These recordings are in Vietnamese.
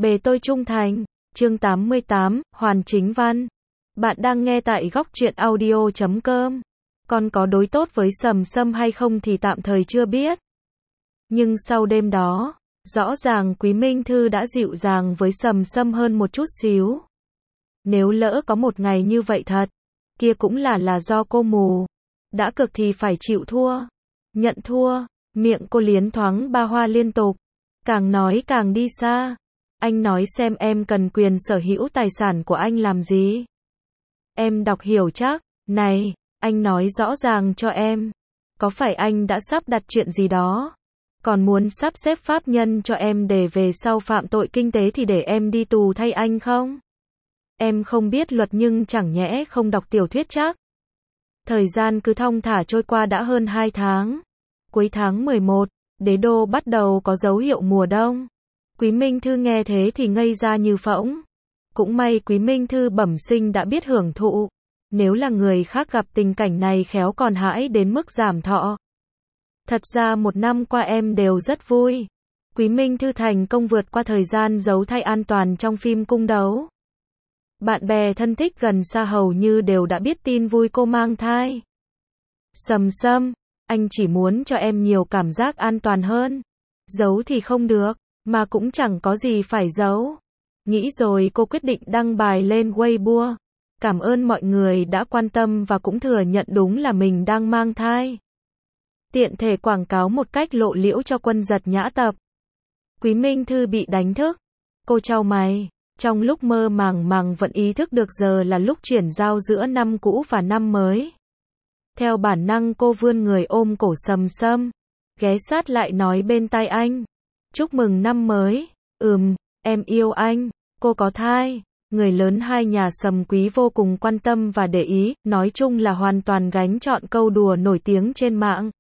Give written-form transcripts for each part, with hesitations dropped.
Bề tôi trung thành, chương 88, Hoàn Chính Văn. Bạn đang nghe tại góc truyện audio.com. Con có đối tốt với Sầm Sâm hay không thì tạm thời chưa biết. Nhưng sau đêm đó, rõ ràng Quý Minh Thư đã dịu dàng với Sầm Sâm hơn một chút xíu. Nếu lỡ có một ngày như vậy thật, kia cũng là do cô mù. Đã cực thì phải chịu thua. Nhận thua, miệng cô liến thoáng ba hoa liên tục. Càng nói càng đi xa. Anh nói xem em cần quyền sở hữu tài sản của anh làm gì? Em đọc hiểu chắc. Này, anh nói rõ ràng cho em. Có phải anh đã sắp đặt chuyện gì đó? Còn muốn sắp xếp pháp nhân cho em để về sau phạm tội kinh tế thì để em đi tù thay anh không? Em không biết luật nhưng chẳng nhẽ không đọc tiểu thuyết chắc. Thời gian cứ thong thả trôi qua đã hơn 2 tháng. Cuối tháng 11, đế đô bắt đầu có dấu hiệu mùa đông. Quý Minh Thư nghe thế thì ngây ra như phỗng. Cũng may Quý Minh Thư bẩm sinh đã biết hưởng thụ. Nếu là người khác gặp tình cảnh này khéo còn hãi đến mức giảm thọ. Thật ra một năm qua em đều rất vui. Quý Minh Thư thành công vượt qua thời gian giấu thai an toàn trong phim cung đấu. Bạn bè thân thích gần xa hầu như đều đã biết tin vui cô mang thai. Sầm Sâm, anh chỉ muốn cho em nhiều cảm giác an toàn hơn. Giấu thì không được, mà cũng chẳng có gì phải giấu. Nghĩ rồi cô quyết định đăng bài lên Weibo. Cảm ơn mọi người đã quan tâm và cũng thừa nhận đúng là mình đang mang thai. Tiện thể quảng cáo một cách lộ liễu cho Quân Giật Nhã tập. Quý Minh Thư bị đánh thức. Cô chau mày. Trong lúc mơ màng vẫn ý thức được giờ là lúc chuyển giao giữa năm cũ và năm mới. Theo bản năng cô vươn người ôm cổ Sầm Sâm. Ghé sát lại nói bên tai anh. Chúc mừng năm mới. Em yêu anh. Cô có thai. Người lớn hai nhà Sầm Quý vô cùng quan tâm và để ý. Nói chung là hoàn toàn gánh chọn câu đùa nổi tiếng trên mạng.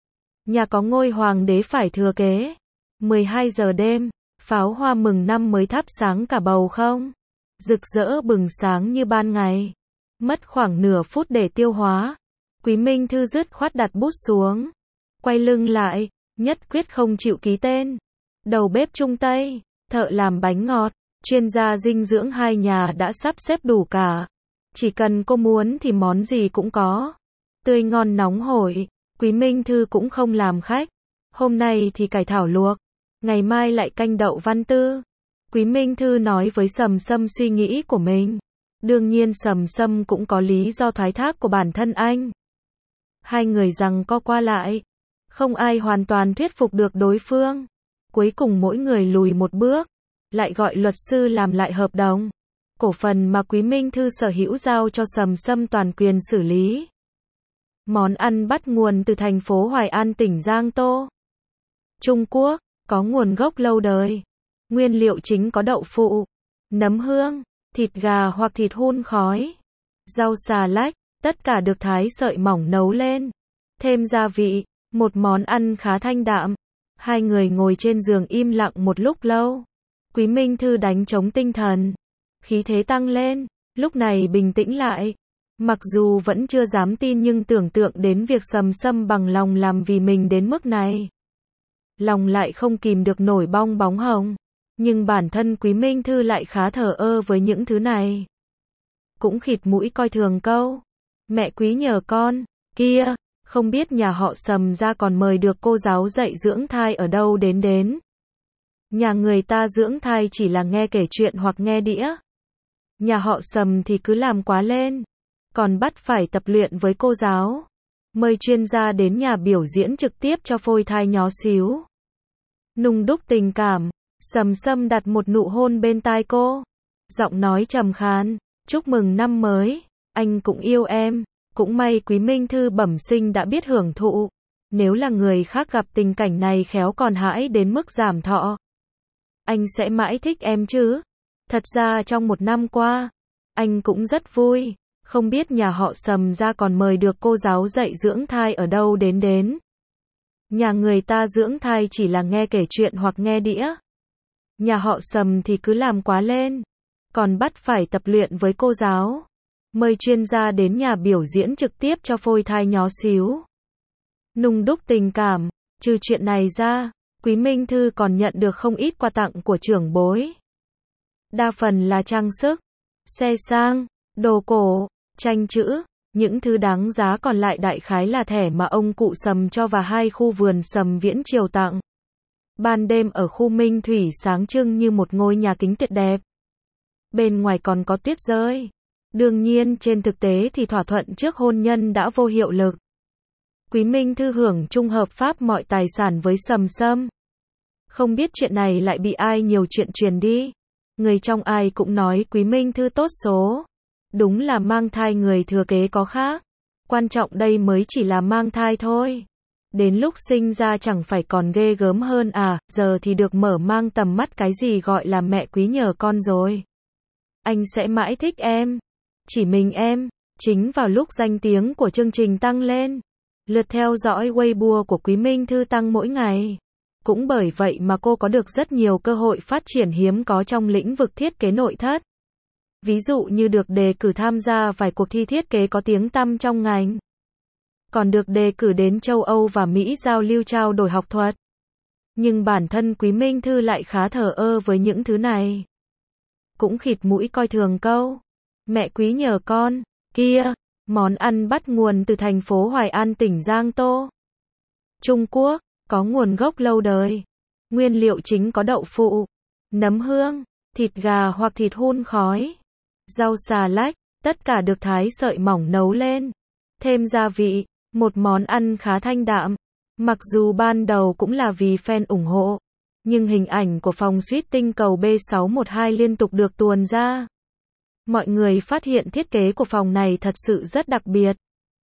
Nhà có ngôi hoàng đế phải thừa kế. 12 giờ đêm. Pháo hoa mừng năm mới thắp sáng cả bầu không. Rực rỡ bừng sáng như ban ngày. Mất khoảng nửa phút để tiêu hóa. Quý Minh Thư dứt khoát đặt bút xuống. Quay lưng lại. Nhất quyết không chịu ký tên. Đầu bếp Trung Tây, thợ làm bánh ngọt, chuyên gia dinh dưỡng hai nhà đã sắp xếp đủ cả. Chỉ cần cô muốn thì món gì cũng có. Tươi ngon nóng hổi. Quý Minh Thư cũng không làm khách. Hôm nay thì cải thảo luộc. Ngày mai lại canh đậu văn tư. Quý Minh Thư nói với Sầm Sâm suy nghĩ của mình. Đương nhiên Sầm Sâm cũng có lý do thoái thác của bản thân anh. Hai người giằng co qua lại. Không ai hoàn toàn thuyết phục được đối phương. Cuối cùng mỗi người lùi một bước. Lại gọi luật sư làm lại hợp đồng. Cổ phần mà Quý Minh Thư sở hữu giao cho Sầm Sâm toàn quyền xử lý. Món ăn bắt nguồn từ thành phố Hoài An tỉnh Giang Tô, Trung Quốc. Có nguồn gốc lâu đời. Nguyên liệu chính có đậu phụ, nấm hương, thịt gà hoặc thịt hun khói, rau xà lách, tất cả được thái sợi mỏng nấu lên. Thêm gia vị, một món ăn khá thanh đạm. Hai người ngồi trên giường im lặng một lúc lâu. Quý Minh Thư đánh trống tinh thần. Khí thế tăng lên, lúc này bình tĩnh lại. Mặc dù vẫn chưa dám tin nhưng tưởng tượng đến việc Sầm Sâm bằng lòng làm vì mình đến mức này. Lòng lại không kìm được nổi bong bóng hồng. Nhưng bản thân Quý Minh Thư lại khá thờ ơ với những thứ này. Cũng khịt mũi coi thường câu. Mẹ Quý nhờ con, kia, không biết nhà họ Sầm ra còn mời được cô giáo dạy dưỡng thai ở đâu đến. Nhà người ta dưỡng thai chỉ là nghe kể chuyện hoặc nghe đĩa. Nhà họ Sầm thì cứ làm quá lên. Còn bắt phải tập luyện với cô giáo. Mời chuyên gia đến nhà biểu diễn trực tiếp cho phôi thai nhó xíu. Nung đúc tình cảm, Sầm Sâm đặt một nụ hôn bên tai cô. Giọng nói trầm khàn, chúc mừng năm mới, anh cũng yêu em. Cũng may Quý Minh Thư bẩm sinh đã biết hưởng thụ. Nếu là người khác gặp tình cảnh này khéo còn hãi đến mức giảm thọ. Anh sẽ mãi thích em chứ. Thật ra trong một năm qua, anh cũng rất vui. Không biết nhà họ Sầm ra còn mời được cô giáo dạy dưỡng thai ở đâu đến. Nhà người ta dưỡng thai chỉ là nghe kể chuyện hoặc nghe đĩa. Nhà họ Sầm thì cứ làm quá lên. Còn bắt phải tập luyện với cô giáo. Mời chuyên gia đến nhà biểu diễn trực tiếp cho phôi thai nhó xíu. Nung đúc tình cảm. Trừ chuyện này ra, Quý Minh Thư còn nhận được không ít quà tặng của trưởng bối. đa phần là trang sức, xe sang, đồ cổ, tranh chữ, những thứ đáng giá còn lại đại khái là thẻ mà ông cụ Sầm cho và 2 khu vườn Sầm Viễn Triều tặng. Ban đêm ở khu Minh Thủy sáng trưng như một ngôi nhà kính tuyệt đẹp. Bên ngoài còn có tuyết rơi. Đương nhiên trên thực tế thì thỏa thuận trước hôn nhân đã vô hiệu lực. Quý Minh Thư hưởng chung hợp pháp mọi tài sản với Sầm Sâm. Không biết chuyện này lại bị ai nhiều chuyện truyền đi. Người trong ai cũng nói Quý Minh Thư tốt số. Đúng là mang thai người thừa kế có khác. Quan trọng đây mới chỉ là mang thai thôi. Đến lúc sinh ra chẳng phải còn ghê gớm hơn à, giờ thì được mở mang tầm mắt cái gì gọi là mẹ quý nhờ con rồi. Anh sẽ mãi thích em. Chỉ mình em. Chính vào lúc danh tiếng của chương trình tăng lên, lượt theo dõi Weibo của Quý Minh Thư tăng mỗi ngày. Cũng bởi vậy mà cô có được rất nhiều cơ hội phát triển hiếm có trong lĩnh vực thiết kế nội thất. Ví dụ như được đề cử tham gia vài cuộc thi thiết kế có tiếng tăm trong ngành. Còn được đề cử đến châu Âu và Mỹ giao lưu trao đổi học thuật. Nhưng bản thân Quý Minh Thư lại khá thờ ơ với những thứ này. Cũng khịt mũi coi thường câu mẹ quý nhờ con, kia, món ăn bắt nguồn từ thành phố Hoài An tỉnh Giang Tô, Trung Quốc, có nguồn gốc lâu đời. Nguyên liệu chính có đậu phụ, nấm hương, thịt gà hoặc thịt hun khói, rau xà lách, tất cả được thái sợi mỏng nấu lên. Thêm gia vị, một món ăn khá thanh đạm. Mặc dù ban đầu cũng là vì fan ủng hộ, nhưng hình ảnh của phòng suite tinh cầu B612 liên tục được tuồn ra. Mọi người phát hiện thiết kế của phòng này thật sự rất đặc biệt,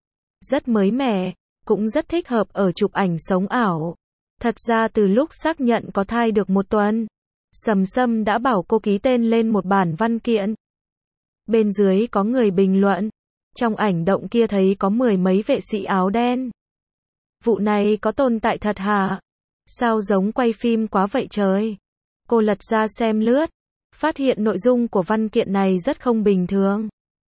rất mới mẻ, cũng rất thích hợp ở chụp ảnh sống ảo. Thật ra từ lúc xác nhận có thai được 1 tuần, Sầm Sâm đã bảo cô ký tên lên một bản văn kiện. Bên dưới có người bình luận, trong ảnh động kia thấy có 10 mấy vệ sĩ áo đen. Vụ này có tồn tại thật hả? Sao giống quay phim quá vậy trời? Cô lật ra xem lướt, phát hiện nội dung của văn kiện này rất không bình thường.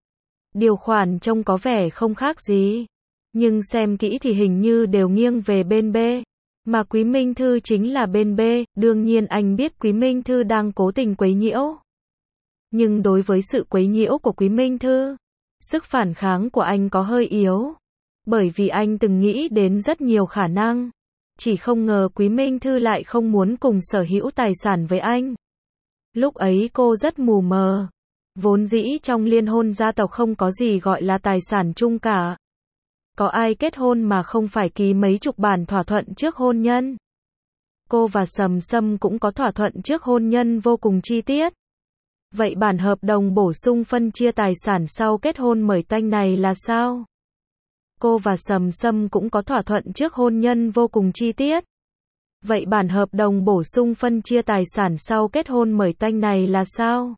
Điều khoản trông có vẻ không khác gì, nhưng xem kỹ thì hình như đều nghiêng về bên B. Mà Quý Minh Thư chính là bên B, đương nhiên anh biết Quý Minh Thư đang cố tình quấy nhiễu. Nhưng đối với sự quấy nhiễu của Quý Minh Thư, sức phản kháng của anh có hơi yếu. Bởi vì anh từng nghĩ đến rất nhiều khả năng. Chỉ không ngờ Quý Minh Thư lại không muốn cùng sở hữu tài sản với anh. Lúc ấy cô rất mù mờ. Vốn dĩ trong liên hôn gia tộc không có gì gọi là tài sản chung cả. Có ai kết hôn mà không phải ký mấy chục bản thỏa thuận trước hôn nhân. Cô và Sầm Sâm cũng có thỏa thuận trước hôn nhân vô cùng chi tiết. Vậy bản hợp đồng bổ sung phân chia tài sản sau kết hôn mởi tanh này là sao? Cô và Sầm Sâm cũng có thỏa thuận trước hôn nhân vô cùng chi tiết. Vậy bản hợp đồng bổ sung phân chia tài sản sau kết hôn mởi tanh này là sao?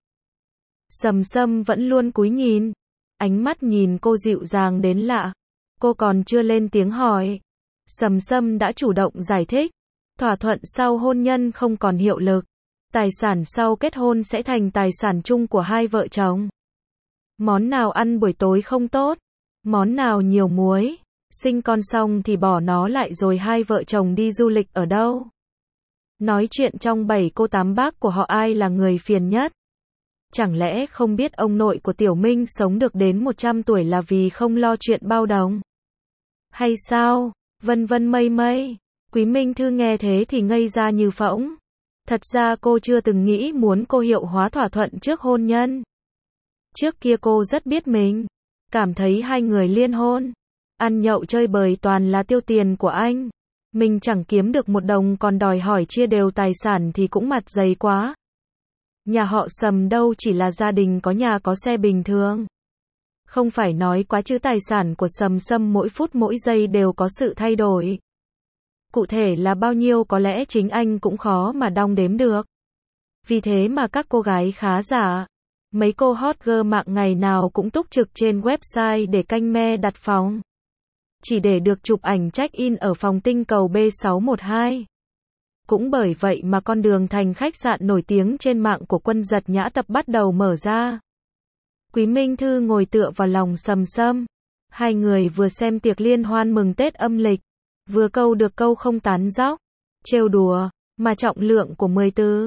Sầm Sâm vẫn luôn cúi nhìn. Ánh mắt nhìn cô dịu dàng đến lạ. Cô còn chưa lên tiếng hỏi. Sầm Sâm đã chủ động giải thích. Thỏa thuận sau hôn nhân không còn hiệu lực. Tài sản sau kết hôn sẽ thành tài sản chung của hai vợ chồng. Món nào ăn buổi tối không tốt, món nào nhiều muối, sinh con xong thì bỏ nó lại rồi hai vợ chồng đi du lịch ở đâu. Nói chuyện trong 7 cô 8 bác của họ ai là người phiền nhất. Chẳng lẽ không biết ông nội của Tiểu Minh sống được đến 100 tuổi là vì không lo chuyện bao đồng? Hay sao? Vân vân mây mây. Quý Minh Thư nghe thế thì ngây ra như phỗng. Thật ra cô chưa từng nghĩ muốn cô hiệu hóa thỏa thuận trước hôn nhân. Trước kia cô rất biết mình. Cảm thấy hai người liên hôn, ăn nhậu chơi bời toàn là tiêu tiền của anh. Mình chẳng kiếm được 1 đồng còn đòi hỏi chia đều tài sản thì cũng mặt dày quá. Nhà họ Sầm đâu chỉ là gia đình có nhà có xe bình thường. Không phải nói quá chứ tài sản của Sầm Sâm mỗi phút mỗi giây đều có sự thay đổi. Cụ thể là bao nhiêu có lẽ chính anh cũng khó mà đong đếm được. Vì thế mà các cô gái khá giả, mấy cô hot girl mạng ngày nào cũng túc trực trên website để canh me đặt phòng. Chỉ để được chụp ảnh check-in ở phòng tinh cầu B612. Cũng bởi vậy mà con đường thành khách sạn nổi tiếng trên mạng của Quân Giật Nhã Tập bắt đầu mở ra. Quý Minh Thư ngồi tựa vào lòng Sầm Sâm. Hai người vừa xem tiệc liên hoan mừng Tết âm lịch, vừa câu được câu không tán dóc, trêu đùa, mà trọng lượng của 10 từ.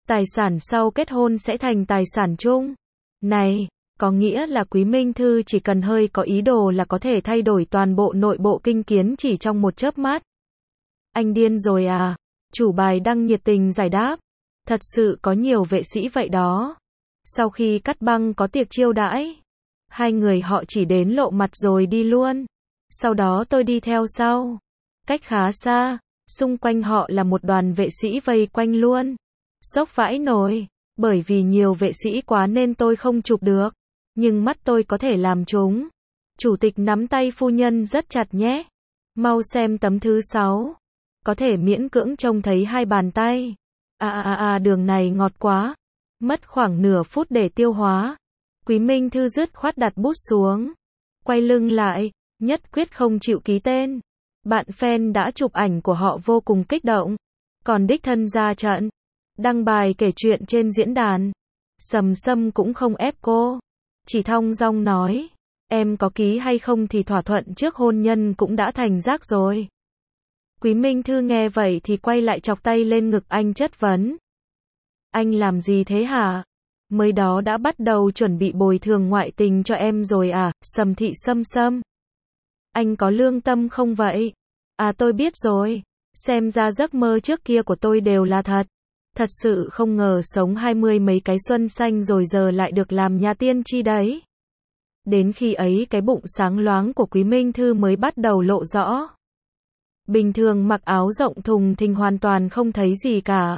Tài sản sau kết hôn sẽ thành tài sản chung. Này, có nghĩa là Quý Minh Thư chỉ cần hơi có ý đồ là có thể thay đổi toàn bộ nội bộ kinh kiến chỉ trong một chớp mắt. Anh điên rồi à? Chủ bài đăng nhiệt tình giải đáp. Thật sự có nhiều vệ sĩ vậy đó. Sau khi cắt băng có tiệc chiêu đãi. Hai người họ chỉ đến lộ mặt rồi đi luôn. Sau đó tôi đi theo sau. Cách khá xa, xung quanh họ là một đoàn vệ sĩ vây quanh luôn. Sốc vãi nồi. Bởi vì nhiều vệ sĩ quá nên tôi không chụp được. Nhưng mắt tôi có thể làm chúng. Chủ tịch nắm tay phu nhân rất chặt nhé. Mau xem tấm thứ 6. Có thể miễn cưỡng trông thấy hai bàn tay. Đường này ngọt quá. Mất khoảng nửa phút để tiêu hóa. Quý Minh Thư dứt khoát đặt bút xuống. Quay lưng lại, nhất quyết không chịu ký tên. Bạn fan đã chụp ảnh của họ vô cùng kích động. Còn đích thân ra trận. Đăng bài kể chuyện trên diễn đàn. Sầm Sâm cũng không ép cô. Chỉ thong dong nói. Em có ký hay không thì thỏa thuận trước hôn nhân cũng đã thành rác rồi. Quý Minh Thư nghe vậy thì quay lại chọc tay lên ngực anh chất vấn. Anh làm gì thế hả? Mới đó đã bắt đầu chuẩn bị bồi thường ngoại tình cho em rồi à, Sầm Thị Sâm Sâm. Anh có lương tâm không vậy? À tôi biết rồi. Xem ra giấc mơ trước kia của tôi đều là thật. Thật sự không ngờ sống 20 mấy cái xuân xanh rồi giờ lại được làm nhà tiên tri đấy. Đến khi ấy cái bụng sáng loáng của Quý Minh Thư mới bắt đầu lộ rõ. Bình thường mặc áo rộng thùng thình hoàn toàn không thấy gì cả.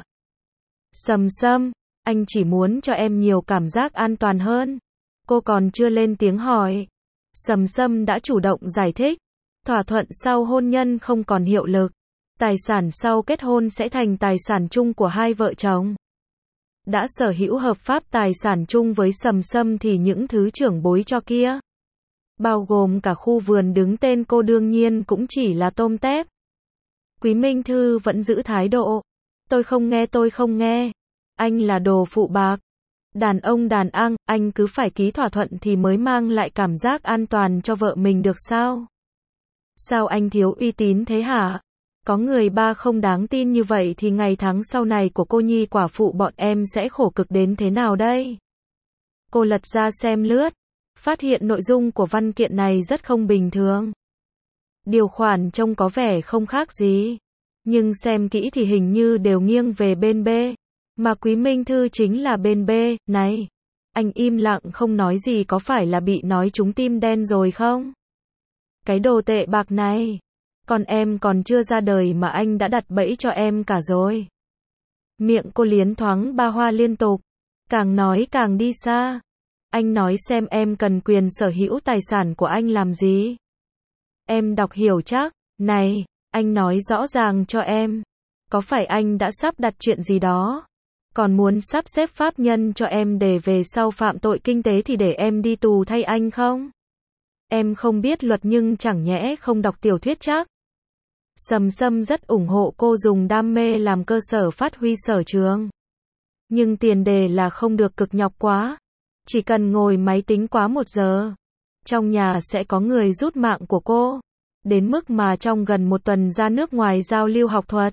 Sầm Sâm, anh chỉ muốn cho em nhiều cảm giác an toàn hơn. Cô còn chưa lên tiếng hỏi. Sầm Sâm đã chủ động giải thích. Thỏa thuận sau hôn nhân không còn hiệu lực. Tài sản sau kết hôn sẽ thành tài sản chung của hai vợ chồng. Đã sở hữu hợp pháp tài sản chung với Sầm Sâm thì những thứ trưởng bối cho kia, bao gồm cả khu vườn đứng tên cô đương nhiên cũng chỉ là tôm tép. Quý Minh Thư vẫn giữ thái độ. Tôi không nghe. Anh là đồ phụ bạc. Đàn ông đàn ang, anh cứ phải ký thỏa thuận thì mới mang lại cảm giác an toàn cho vợ mình được sao? Sao anh thiếu uy tín thế hả? Có người ba không đáng tin như vậy thì ngày tháng sau này của cô nhi quả phụ bọn em sẽ khổ cực đến thế nào đây? Cô lật ra xem lướt, phát hiện nội dung của văn kiện này rất không bình thường. Điều khoản trông có vẻ không khác gì, nhưng xem kỹ thì hình như đều nghiêng về bên B, mà Quý Minh Thư chính là bên B. Này, anh im lặng không nói gì có phải là bị nói trúng tim đen rồi không? Cái đồ tệ bạc này, còn em còn chưa ra đời mà anh đã đặt bẫy cho em cả rồi. Miệng cô liến thoáng ba hoa liên tục, càng nói càng đi xa. Anh nói xem em cần quyền sở hữu tài sản của anh làm gì? Em đọc hiểu chắc. Này, anh nói rõ ràng cho em. Có phải anh đã sắp đặt chuyện gì đó? Còn muốn sắp xếp pháp nhân cho em để về sau phạm tội kinh tế thì để em đi tù thay anh không? Em không biết luật nhưng chẳng nhẽ không đọc tiểu thuyết chắc? Sầm Sâm rất ủng hộ cô dùng đam mê làm cơ sở phát huy sở trường. Nhưng tiền đề là không được cực nhọc quá. Chỉ cần ngồi máy tính quá 1 giờ, trong nhà sẽ có người rút mạng của cô. Đến mức mà trong gần 1 tuần ra nước ngoài giao lưu học thuật.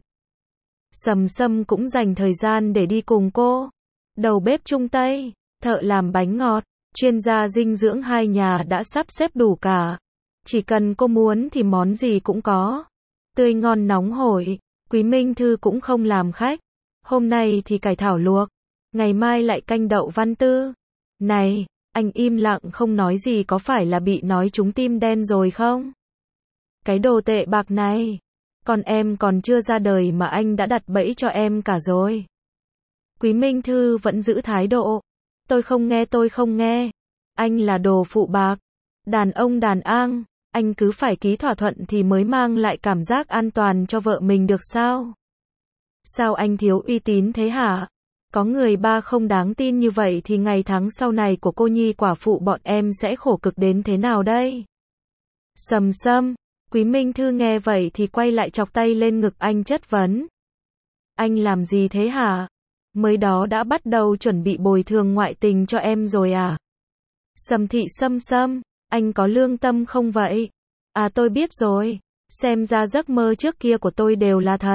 Sầm Sâm cũng dành thời gian để đi cùng cô. Đầu bếp Trung Tây, thợ làm bánh ngọt, chuyên gia dinh dưỡng hai nhà đã sắp xếp đủ cả. Chỉ cần cô muốn thì món gì cũng có. Tươi ngon nóng hổi, Quý Minh Thư cũng không làm khách. Hôm nay thì cải thảo luộc, ngày mai lại canh đậu văn tư. Này, anh im lặng không nói gì có phải là bị nói trúng tim đen rồi không? Cái đồ tệ bạc này, còn em còn chưa ra đời mà anh đã đặt bẫy cho em cả rồi. Quý Minh Thư vẫn giữ thái độ. Tôi không nghe. Anh là đồ phụ bạc. Đàn ông đàn ang, anh cứ phải ký thỏa thuận thì mới mang lại cảm giác an toàn cho vợ mình được sao? Sao anh thiếu uy tín thế hả? Có người ba không đáng tin như vậy thì ngày tháng sau này của cô nhi quả phụ bọn em sẽ khổ cực đến thế nào đây? Sầm Sâm, Quý Minh Thư nghe vậy thì quay lại chọc tay lên ngực anh chất vấn. Anh làm gì thế hả? Mới đó đã bắt đầu chuẩn bị bồi thường ngoại tình cho em rồi à? Sầm Thị Sâm Sâm, anh có lương tâm không vậy? À tôi biết rồi. Xem ra giấc mơ trước kia của tôi đều là thật.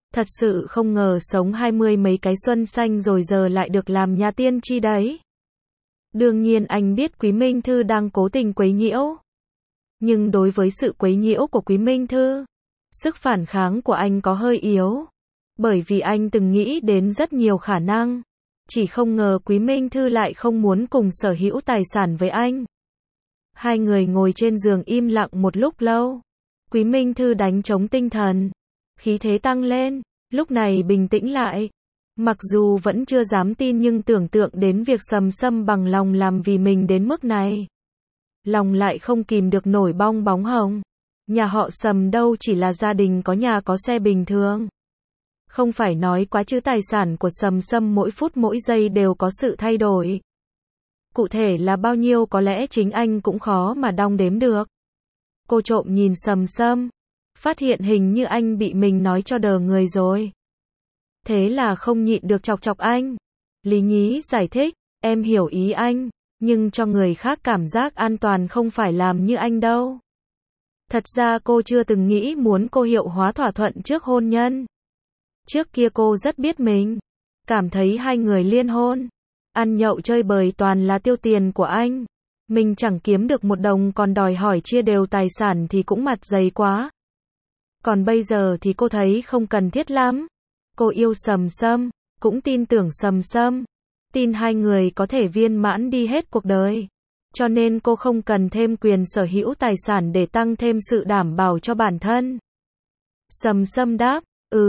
Thật sự không ngờ sống 20 mấy cái xuân xanh rồi giờ lại được làm nhà tiên tri đấy. Đương nhiên anh biết Quý Minh Thư đang cố tình quấy nhiễu. Nhưng đối với sự quấy nhiễu của Quý Minh Thư, sức phản kháng của anh có hơi yếu. Bởi vì anh từng nghĩ đến rất nhiều khả năng. Chỉ không ngờ Quý Minh Thư lại không muốn cùng sở hữu tài sản với anh. Hai người ngồi trên giường im lặng một lúc lâu. Quý Minh Thư đánh trống tinh thần. Khí thế tăng lên, lúc này bình tĩnh lại. Mặc dù vẫn chưa dám tin nhưng tưởng tượng đến việc Sầm Sâm bằng lòng làm vì mình đến mức này. Lòng lại không kìm được nổi bong bóng hồng. Nhà họ Sầm đâu chỉ là gia đình có nhà có xe bình thường. Không phải nói quá chứ tài sản của Sầm Sâm mỗi phút mỗi giây đều có sự thay đổi. Cụ thể là bao nhiêu có lẽ chính anh cũng khó mà đong đếm được. Cô trộm nhìn Sầm Sâm, phát hiện hình như anh bị mình nói cho đờ người rồi. Thế là không nhịn được chọc chọc anh. Lý nhí giải thích, em hiểu ý anh, nhưng cho người khác cảm giác an toàn không phải làm như anh đâu. Thật ra cô chưa từng nghĩ muốn cô hiệu hóa thỏa thuận trước hôn nhân. Trước kia cô rất biết mình, cảm thấy hai người liên hôn, ăn nhậu chơi bời toàn là tiêu tiền của anh. Mình chẳng kiếm được một đồng còn đòi hỏi chia đều tài sản thì cũng mặt dày quá. Còn bây giờ thì cô thấy không cần thiết lắm. Cô yêu Sầm Sâm, cũng tin tưởng Sầm Sâm, tin hai người có thể viên mãn đi hết cuộc đời. Cho nên cô không cần thêm quyền sở hữu tài sản để tăng thêm sự đảm bảo cho bản thân. Sầm Sâm đáp,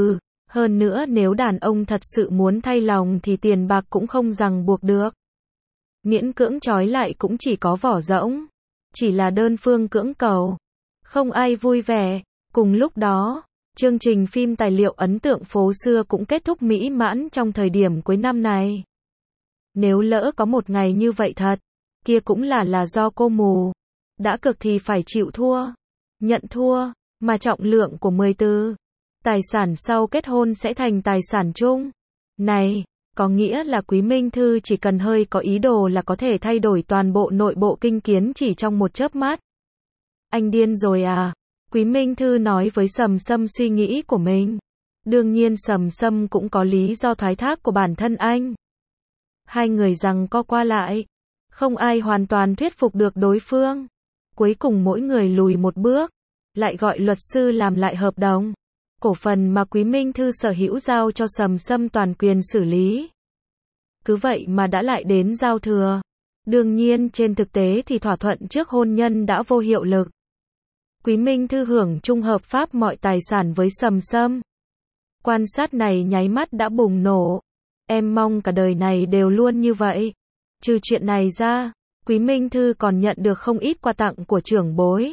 hơn nữa nếu đàn ông thật sự muốn thay lòng thì tiền bạc cũng không ràng buộc được. Miễn cưỡng trói lại cũng chỉ có vỏ rỗng. Chỉ là đơn phương cưỡng cầu. Không ai vui vẻ. Cùng lúc đó, chương trình phim tài liệu ấn tượng phố xưa cũng kết thúc mỹ mãn trong thời điểm cuối năm này. Nếu lỡ có một ngày như vậy thật, kia cũng là do cô mù. Đã cực thì phải chịu thua. Nhận thua, mà trọng lượng của 14. Tài sản sau kết hôn sẽ thành tài sản chung. Này, có nghĩa là Quý Minh Thư chỉ cần hơi có ý đồ là có thể thay đổi toàn bộ nội bộ kinh kiến chỉ trong một chớp mắt. Anh điên rồi à? Quý Minh Thư nói với Sầm Sâm suy nghĩ của mình. Đương nhiên Sầm Sâm cũng có lý do thoái thác của bản thân anh. Hai người giằng co qua lại. Không ai hoàn toàn thuyết phục được đối phương. Cuối cùng mỗi người lùi một bước. Lại gọi luật sư làm lại hợp đồng. Cổ phần mà Quý Minh Thư sở hữu giao cho Sầm Sâm toàn quyền xử lý. Cứ vậy mà đã lại đến giao thừa. Đương nhiên trên thực tế thì thỏa thuận trước hôn nhân đã vô hiệu lực. Quý Minh Thư hưởng chung hợp pháp mọi tài sản với Sầm Sâm. Quan sát này nháy mắt đã bùng nổ. Em mong cả đời này đều luôn như vậy. Trừ chuyện này ra, Quý Minh Thư còn nhận được không ít quà tặng của trưởng bối.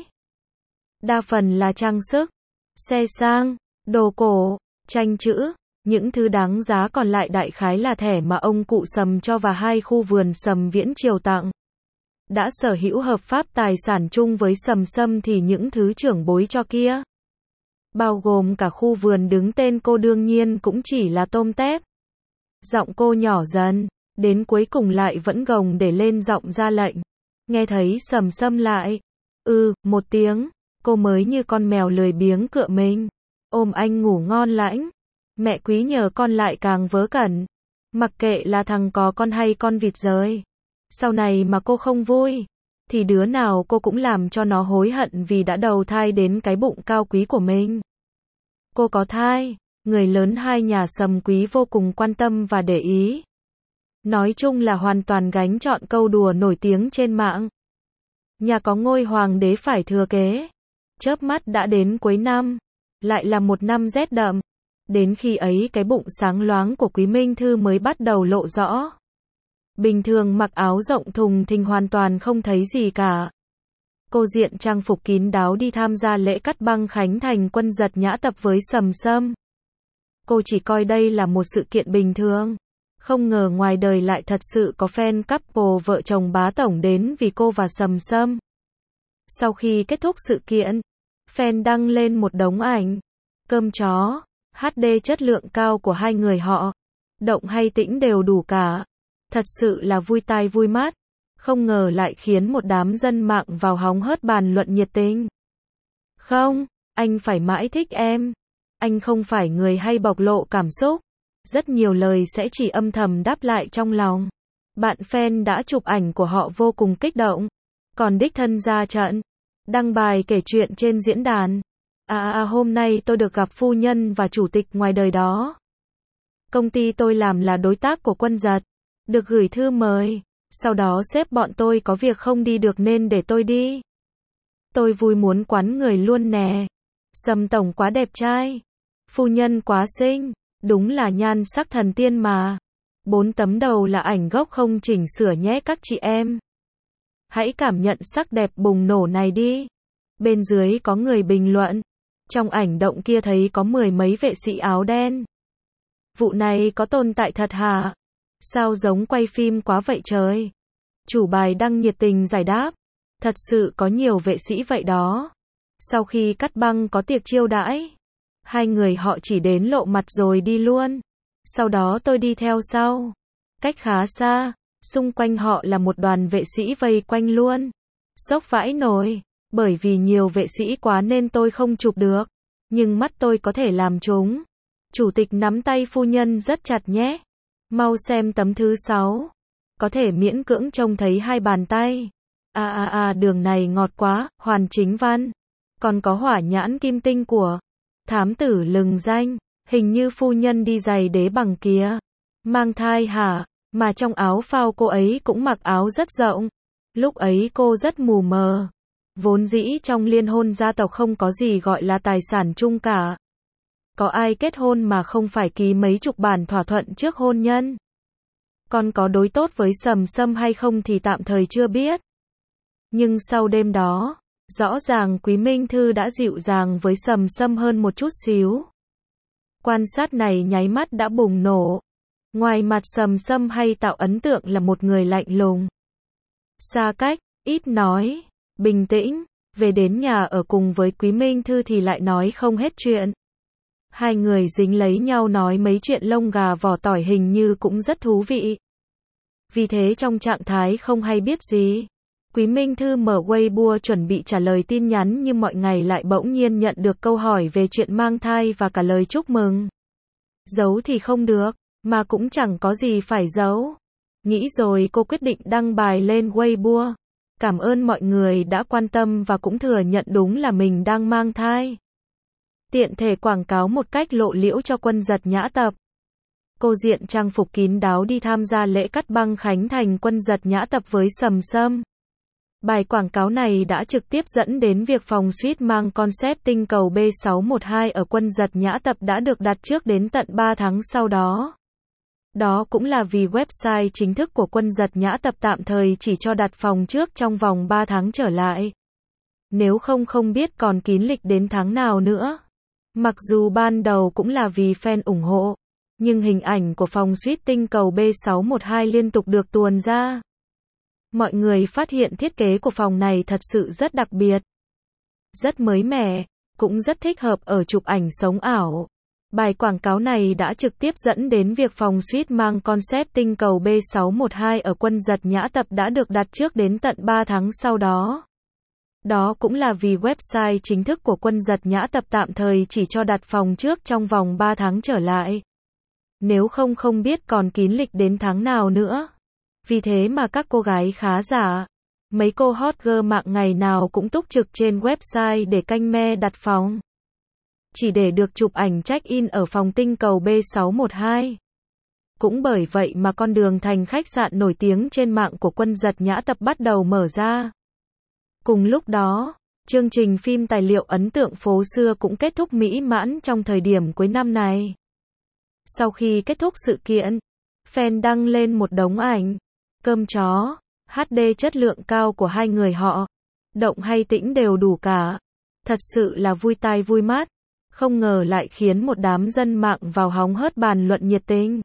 Đa phần là trang sức, xe sang, đồ cổ, tranh chữ, những thứ đáng giá còn lại đại khái là thẻ mà ông cụ Sầm cho và 2 khu vườn Sầm Viễn Triều tặng. Đã sở hữu hợp pháp tài sản chung với Sầm Sâm thì những thứ trưởng bối cho kia, bao gồm cả khu vườn đứng tên cô đương nhiên cũng chỉ là tôm tép. Giọng cô nhỏ dần, đến cuối cùng lại vẫn gồng để lên giọng ra lệnh. Nghe thấy Sầm Sâm lại, một tiếng, cô mới như con mèo lười biếng cựa mình. Ôm anh ngủ ngon lãnh. Mẹ Quý nhờ con lại càng vớ cẩn. Mặc kệ là thằng có con hay con vịt rơi. Sau này mà cô không vui, thì đứa nào cô cũng làm cho nó hối hận vì đã đầu thai đến cái bụng cao quý của mình. Cô có thai, người lớn hai nhà Sầm Quý vô cùng quan tâm và để ý. Nói chung là hoàn toàn gánh chọn câu đùa nổi tiếng trên mạng. Nhà có ngôi hoàng đế phải thừa kế. Chớp mắt đã đến cuối năm. Lại là một năm rét đậm. Đến khi ấy cái bụng sáng loáng của Quý Minh Thư mới bắt đầu lộ rõ. Bình thường mặc áo rộng thùng thình hoàn toàn không thấy gì cả. Cô diện trang phục kín đáo đi tham gia lễ cắt băng khánh thành Quân Giật Nhã tập với Sầm Sâm. Cô chỉ coi đây là một sự kiện bình thường. Không ngờ ngoài đời lại thật sự có fan couple vợ chồng bá tổng đến vì cô và Sầm Sâm. Sau khi kết thúc sự kiện, fan đăng lên một đống ảnh, cơm chó, HD chất lượng cao của hai người họ. Động hay tĩnh đều đủ cả. Thật sự là vui tai vui mắt. Không ngờ lại khiến một đám dân mạng vào hóng hớt bàn luận nhiệt tình. Không, anh phải mãi thích em. Anh không phải người hay bộc lộ cảm xúc. Rất nhiều lời sẽ chỉ âm thầm đáp lại trong lòng. Bạn fan đã chụp ảnh của họ vô cùng kích động. Còn đích thân ra trận. Đăng bài kể chuyện trên diễn đàn. Hôm nay tôi được gặp phu nhân và chủ tịch ngoài đời đó. Công ty tôi làm là đối tác của Quân Giật. Được gửi thư mời. Sau đó sếp bọn tôi có việc không đi được nên để tôi đi. Tôi vui muốn quán người luôn nè. Sầm tổng quá đẹp trai. Phu nhân quá xinh. Đúng là nhan sắc thần tiên mà. 4 tấm đầu là ảnh gốc không chỉnh sửa nhé các chị em. Hãy cảm nhận sắc đẹp bùng nổ này đi. Bên dưới có người bình luận. Trong ảnh động kia thấy có 10 mấy vệ sĩ áo đen. Vụ này có tồn tại thật hả? Sao giống quay phim quá vậy trời? Chủ bài đăng nhiệt tình giải đáp. Thật sự có nhiều vệ sĩ vậy đó. Sau khi cắt băng có tiệc chiêu đãi. Hai người họ chỉ đến lộ mặt rồi đi luôn. Sau đó tôi đi theo sau. Cách khá xa. Xung quanh họ là một đoàn vệ sĩ vây quanh luôn. Sốc vãi nồi. Bởi vì nhiều vệ sĩ quá nên tôi không chụp được. Nhưng mắt tôi có thể làm chúng. Chủ tịch nắm tay phu nhân rất chặt nhé. Mau xem tấm thứ 6. Có thể miễn cưỡng trông thấy hai bàn tay. Đường này ngọt quá, Hoàn Chính Văn. Còn có hỏa nhãn kim tinh của thám tử lừng danh. Hình như phu nhân đi giày đế bằng kia. Mang thai hả? Mà trong áo phao cô ấy cũng mặc áo rất rộng. Lúc ấy cô rất mù mờ. Vốn dĩ trong liên hôn gia tộc không có gì gọi là tài sản chung cả. Có ai kết hôn mà không phải ký mấy chục bản thỏa thuận trước hôn nhân? Còn có đối tốt với Sầm Sâm hay không thì tạm thời chưa biết. Nhưng sau đêm đó, rõ ràng Quý Minh Thư đã dịu dàng với Sầm Sâm hơn một chút xíu. Quan sát này nháy mắt đã bùng nổ. Ngoài mặt Sầm Sâm hay tạo ấn tượng là một người lạnh lùng, xa cách, ít nói, bình tĩnh. Về đến nhà ở cùng với Quý Minh Thư thì lại nói không hết chuyện. Hai người dính lấy nhau nói mấy chuyện lông gà vỏ tỏi hình như cũng rất thú vị. Vì thế trong trạng thái không hay biết gì, Quý Minh Thư mở Weibo chuẩn bị trả lời tin nhắn nhưng mọi ngày lại bỗng nhiên nhận được câu hỏi về chuyện mang thai và cả lời chúc mừng. Giấu thì không được, mà cũng chẳng có gì phải giấu. Nghĩ rồi cô quyết định đăng bài lên Weibo. Cảm ơn mọi người đã quan tâm và cũng thừa nhận đúng là mình đang mang thai. Tiện thể quảng cáo một cách lộ liễu cho Quân Giật Nhã Tập. Cô diện trang phục kín đáo đi tham gia lễ cắt băng khánh thành Quân Giật Nhã Tập với Sầm Sâm. Bài quảng cáo này đã trực tiếp dẫn đến việc phòng suite mang concept tinh cầu B612 ở Quân Giật Nhã Tập đã được đặt trước đến tận 3 tháng sau đó. Đó cũng là vì website chính thức của Quân Giật Nhã Tập tạm thời chỉ cho đặt phòng trước trong vòng 3 tháng trở lại. Nếu không biết còn kín lịch đến tháng nào nữa. Mặc dù ban đầu cũng là vì fan ủng hộ, nhưng hình ảnh của phòng suite tinh cầu B612 liên tục được tuồn ra. Mọi người phát hiện thiết kế của phòng này thật sự rất đặc biệt, rất mới mẻ, cũng rất thích hợp ở chụp ảnh sống ảo. Bài quảng cáo này đã trực tiếp dẫn đến việc phòng suite mang concept tinh cầu B612 ở Quân Giật Nhã Tập đã được đặt trước đến tận 3 tháng sau đó. Đó cũng là vì website chính thức của Quân Giật Nhã Tập tạm thời chỉ cho đặt phòng trước trong vòng 3 tháng trở lại. Nếu không biết còn kín lịch đến tháng nào nữa. Vì thế mà các cô gái khá giả, mấy cô hot girl mạng ngày nào cũng túc trực trên website để canh me đặt phòng. Chỉ để được chụp ảnh check-in ở phòng tinh cầu B612. Cũng bởi vậy mà con đường thành khách sạn nổi tiếng trên mạng của Quân Giật Nhã Tập bắt đầu mở ra. Cùng lúc đó, chương trình phim tài liệu ấn tượng phố xưa cũng kết thúc mỹ mãn trong thời điểm cuối năm này. Sau khi kết thúc sự kiện, fan đăng lên một đống ảnh, cơm chó, HD chất lượng cao của hai người họ. Động hay tĩnh đều đủ cả. Thật sự là vui tai vui mắt. Không ngờ lại khiến một đám dân mạng vào hóng hớt bàn luận nhiệt tình.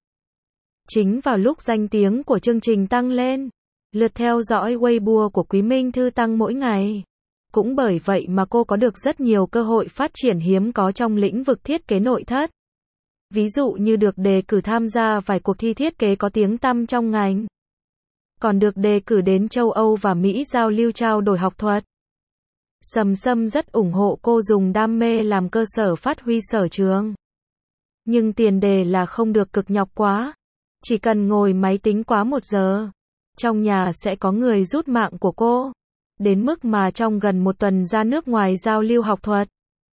Chính vào lúc danh tiếng của chương trình tăng lên, lượt theo dõi Weibo của Quý Minh Thư tăng mỗi ngày. Cũng bởi vậy mà cô có được rất nhiều cơ hội phát triển hiếm có trong lĩnh vực thiết kế nội thất. Ví dụ như được đề cử tham gia vài cuộc thi thiết kế có tiếng tăm trong ngành. Còn được đề cử đến châu Âu và Mỹ giao lưu trao đổi học thuật. Sầm Sâm rất ủng hộ cô dùng đam mê làm cơ sở phát huy sở trường. Nhưng tiền đề là không được cực nhọc quá. Chỉ cần ngồi máy tính quá 1 giờ, trong nhà sẽ có người rút mạng của cô. Đến mức mà trong gần 1 tuần ra nước ngoài giao lưu học thuật,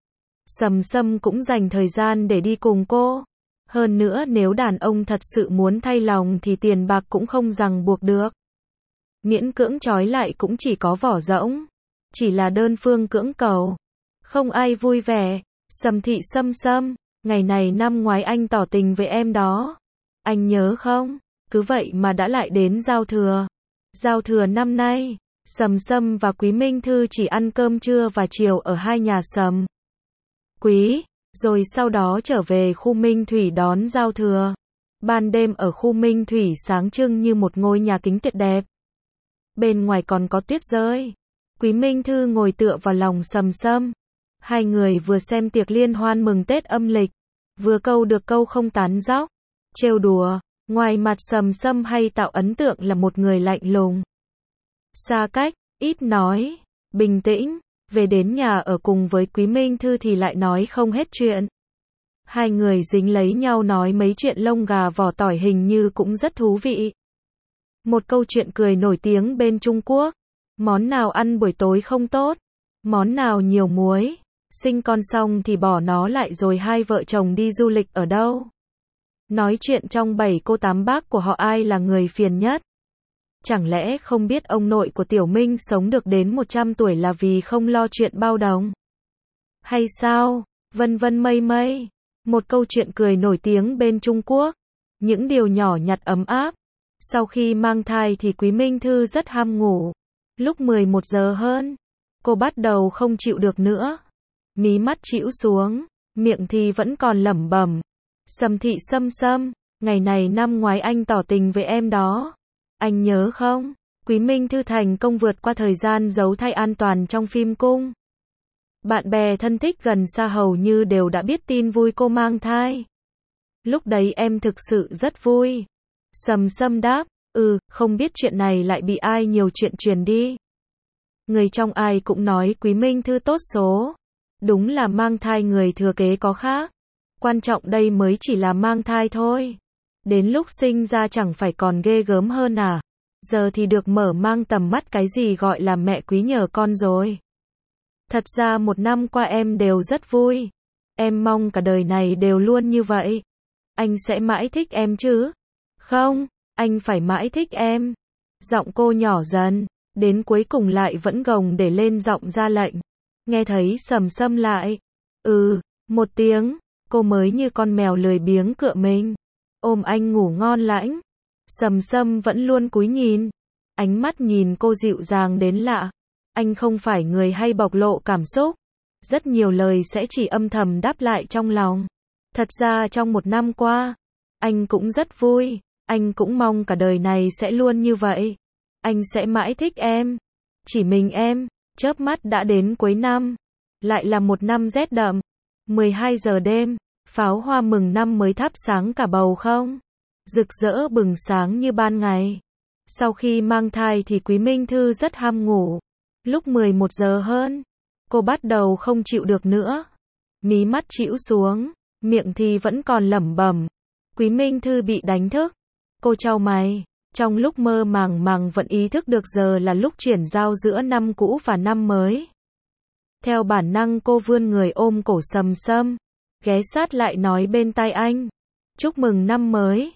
Sầm Sâm cũng dành thời gian để đi cùng cô. Hơn nữa nếu đàn ông thật sự muốn thay lòng thì tiền bạc cũng không ràng buộc được. Miễn cưỡng trói lại cũng chỉ có vỏ rỗng. Chỉ là đơn phương cưỡng cầu. Không ai vui vẻ. Sầm thị Sâm, ngày này năm ngoái anh tỏ tình với em đó. Anh nhớ không? Cứ vậy mà đã lại đến giao thừa. Giao thừa năm nay, Sầm Sâm và Quý Minh Thư chỉ ăn cơm trưa và chiều ở hai nhà Sầm Quý, rồi sau đó trở về khu Minh Thủy đón giao thừa. Ban đêm ở khu Minh Thủy sáng trưng như một ngôi nhà kính tuyệt đẹp. Bên ngoài còn có tuyết rơi. Quý Minh Thư ngồi tựa vào lòng Sầm Sâm. Hai người vừa xem tiệc liên hoan mừng Tết âm lịch, vừa câu được câu không tán dóc, trêu đùa. Ngoài mặt Sầm Sâm hay tạo ấn tượng là một người lạnh lùng, xa cách, ít nói, bình tĩnh. Về đến nhà ở cùng với Quý Minh Thư thì lại nói không hết chuyện. Hai người dính lấy nhau nói mấy chuyện lông gà vỏ tỏi hình như cũng rất thú vị. Một câu chuyện cười nổi tiếng bên Trung Quốc. Món nào ăn buổi tối không tốt? Món nào nhiều muối? Sinh con xong thì bỏ nó lại rồi hai vợ chồng đi du lịch ở đâu? Nói chuyện trong 7 cô 8 bác của họ ai là người phiền nhất? Chẳng lẽ không biết ông nội của Tiểu Minh sống được đến 100 tuổi là vì không lo chuyện bao đồng? Hay sao? Vân vân mây mây. Một câu chuyện cười nổi tiếng bên Trung Quốc. Những điều nhỏ nhặt ấm áp. Sau khi mang thai thì Quý Minh Thư rất ham ngủ. Lúc 11 giờ hơn, cô bắt đầu không chịu được nữa. Mí mắt chĩu xuống, miệng thì vẫn còn lẩm bẩm. Sầm thị Sâm, ngày này năm ngoái anh tỏ tình với em đó. Anh nhớ không? Quý Minh Thư thành công vượt qua thời gian giấu thai an toàn trong phim cung. Bạn bè thân thích gần xa hầu như đều đã biết tin vui cô mang thai. Lúc đấy em thực sự rất vui. Sầm Sâm đáp, không biết chuyện này lại bị ai nhiều chuyện truyền đi. Người trong ai cũng nói Quý Minh Thư tốt số. Đúng là mang thai người thừa kế có khác. Quan trọng đây mới chỉ là mang thai thôi. Đến lúc sinh ra chẳng phải còn ghê gớm hơn à? Giờ thì được mở mang tầm mắt cái gì gọi là mẹ quý nhờ con rồi. Thật ra 1 năm qua em đều rất vui. Em mong cả đời này đều luôn như vậy. Anh sẽ mãi thích em chứ? Không, anh phải mãi thích em. Giọng cô nhỏ dần, đến cuối cùng lại vẫn gồng để lên giọng ra lệnh. Nghe thấy Sầm Sâm lại. 1 tiếng, cô mới như con mèo lười biếng cựa mình. Ôm anh ngủ ngon lãnh. Sầm Sâm vẫn luôn cúi nhìn. Ánh mắt nhìn cô dịu dàng đến lạ. Anh không phải người hay bộc lộ cảm xúc. Rất nhiều lời sẽ chỉ âm thầm đáp lại trong lòng. Thật ra trong 1 năm qua, anh cũng rất vui. Anh cũng mong cả đời này sẽ luôn như vậy. Anh sẽ mãi thích em. Chỉ mình em. Chớp mắt đã đến cuối năm. Lại là 1 năm rét đậm. 12 giờ đêm. Pháo hoa mừng năm mới thắp sáng cả bầu không? Rực rỡ bừng sáng như ban ngày. Sau khi mang thai thì Quý Minh Thư rất ham ngủ. Lúc 11 giờ hơn, cô bắt đầu không chịu được nữa. Mí mắt chĩu xuống, miệng thì vẫn còn lẩm bẩm. Quý Minh Thư bị đánh thức. Cô chau mày. Trong lúc mơ màng vẫn ý thức được giờ là lúc chuyển giao giữa năm cũ và năm mới. Theo bản năng cô vươn người ôm cổ Sầm Sâm. Ghé sát lại nói bên tai anh. Chúc mừng năm mới.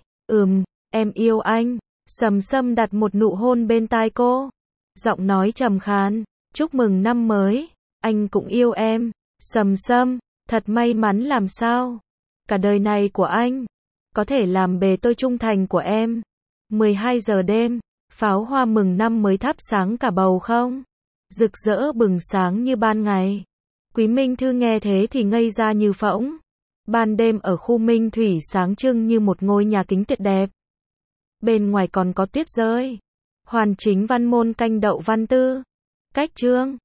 Em yêu anh. Sầm Sâm đặt một nụ hôn bên tai cô. Giọng nói trầm khàn. Chúc mừng năm mới. Anh cũng yêu em. Sầm Sâm, thật may mắn làm sao. Cả đời này của anh có thể làm bề tôi trung thành của em. 12 giờ đêm. Pháo hoa mừng năm mới thắp sáng cả bầu không? Rực rỡ bừng sáng như ban ngày. Quý Minh Thư nghe thế thì ngây ra như phỗng. Ban đêm ở khu Minh Thủy sáng trưng như một ngôi nhà kính tuyệt đẹp. Bên ngoài còn có tuyết rơi. Hoàn Chính Văn môn canh đậu văn tư. Cách chương